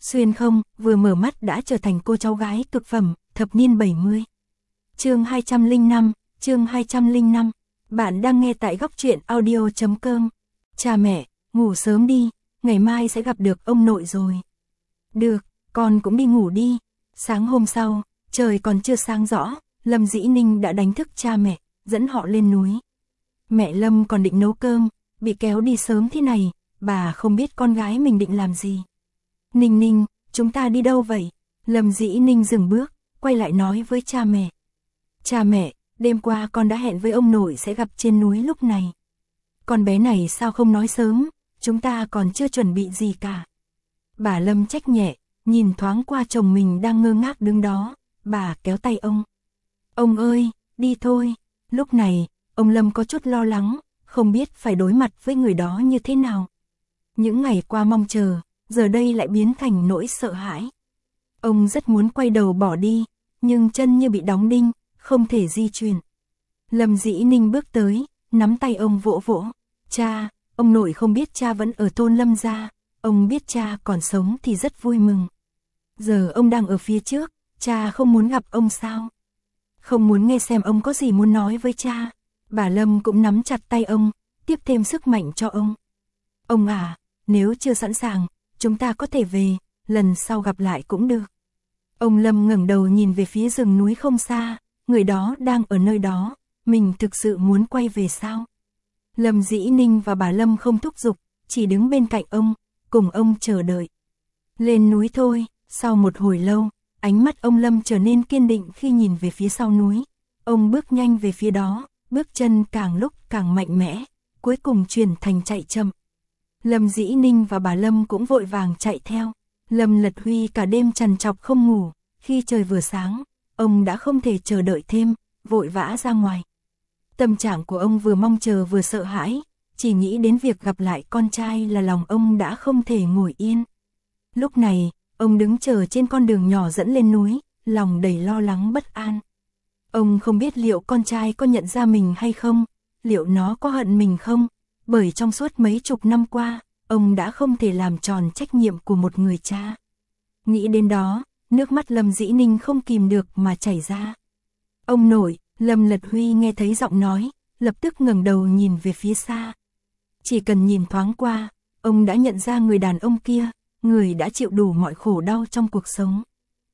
Xuyên không, vừa mở mắt đã trở thành cô cháu gái cực phẩm, thập niên 70. Chương 205, bạn đang nghe tại góc truyện audio.com. Cha mẹ, ngủ sớm đi, ngày mai sẽ gặp được ông nội rồi. Được, con cũng đi ngủ đi. Sáng hôm sau, trời còn chưa sáng rõ, Lâm Dĩ Ninh đã đánh thức cha mẹ, dẫn họ lên núi. Mẹ Lâm còn định nấu cơm, bị kéo đi sớm thế này, bà không biết con gái mình định làm gì. Ninh Ninh, chúng ta đi đâu vậy? Lâm Dĩ Ninh dừng bước, quay lại nói với cha mẹ. Cha mẹ, đêm qua con đã hẹn với ông nội sẽ gặp trên núi lúc này. Con bé này sao không nói sớm, chúng ta còn chưa chuẩn bị gì cả. Bà Lâm trách nhẹ, nhìn thoáng qua chồng mình đang ngơ ngác đứng đó, bà kéo tay ông. Ông ơi, đi thôi. Lúc này, ông Lâm có chút lo lắng, không biết phải đối mặt với người đó như thế nào. Những ngày qua mong chờ, giờ đây lại biến thành nỗi sợ hãi. Ông rất muốn quay đầu bỏ đi, nhưng chân như bị đóng đinh, không thể di chuyển. Lâm Dĩ Ninh bước tới, nắm tay ông vỗ vỗ. Cha, ông nội không biết cha vẫn ở thôn Lâm gia, ông biết cha còn sống thì rất vui mừng. Giờ ông đang ở phía trước, cha không muốn gặp ông sao? Không muốn nghe xem ông có gì muốn nói với cha. Bà Lâm cũng nắm chặt tay ông, tiếp thêm sức mạnh cho ông. Ông à, nếu chưa sẵn sàng, chúng ta có thể về, lần sau gặp lại cũng được. Ông Lâm ngẩng đầu nhìn về phía rừng núi không xa, người đó đang ở nơi đó, mình thực sự muốn quay về sao? Lâm Dĩ Ninh và bà Lâm không thúc giục, chỉ đứng bên cạnh ông, cùng ông chờ đợi. Lên núi thôi, sau một hồi lâu, ánh mắt ông Lâm trở nên kiên định khi nhìn về phía sau núi. Ông bước nhanh về phía đó, bước chân càng lúc càng mạnh mẽ, cuối cùng chuyển thành chạy chậm. Lâm Dĩ Ninh và bà Lâm cũng vội vàng chạy theo. Lâm Lật Huy cả đêm trằn trọc không ngủ, khi trời vừa sáng, ông đã không thể chờ đợi thêm, vội vã ra ngoài. Tâm trạng của ông vừa mong chờ vừa sợ hãi, chỉ nghĩ đến việc gặp lại con trai là lòng ông đã không thể ngồi yên. Lúc này, ông đứng chờ trên con đường nhỏ dẫn lên núi, lòng đầy lo lắng bất an. Ông không biết liệu con trai có nhận ra mình hay không, liệu nó có hận mình không, bởi trong suốt mấy chục năm qua, ông đã không thể làm tròn trách nhiệm của một người cha. Nghĩ đến đó, nước mắt Lâm Dĩ Ninh không kìm được mà chảy ra. Ông nội, Lâm Lật Huy nghe thấy giọng nói, lập tức ngẩng đầu nhìn về phía xa. Chỉ cần nhìn thoáng qua, ông đã nhận ra người đàn ông kia, người đã chịu đủ mọi khổ đau trong cuộc sống.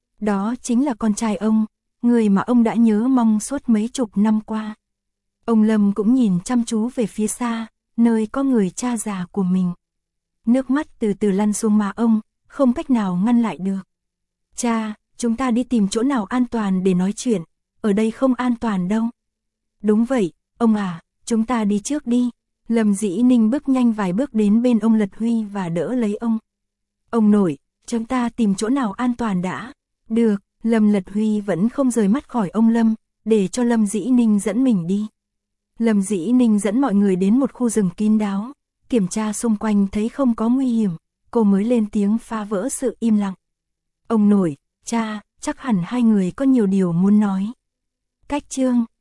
Đó chính là con trai ông, người mà ông đã nhớ mong suốt mấy chục năm qua. Ông Lâm cũng nhìn chăm chú về phía xa, nơi có người cha già của mình. Nước mắt từ từ lăn xuống má ông, không cách nào ngăn lại được. Cha, chúng ta đi tìm chỗ nào an toàn để nói chuyện, ở đây không an toàn đâu. Đúng vậy, ông à, chúng ta đi trước đi. Lâm Dĩ Ninh bước nhanh vài bước đến bên ông Lật Huy và đỡ lấy ông. Ông nội, chúng ta tìm chỗ nào an toàn đã. Được, Lâm Lật Huy vẫn không rời mắt khỏi ông Lâm, để cho Lâm Dĩ Ninh dẫn mình đi. Lâm Dĩ Ninh dẫn mọi người đến một khu rừng kín đáo, kiểm tra xung quanh thấy không có nguy hiểm, cô mới lên tiếng phá vỡ sự im lặng. Ông nội, cha, chắc hẳn hai người có nhiều điều muốn nói. Cách chương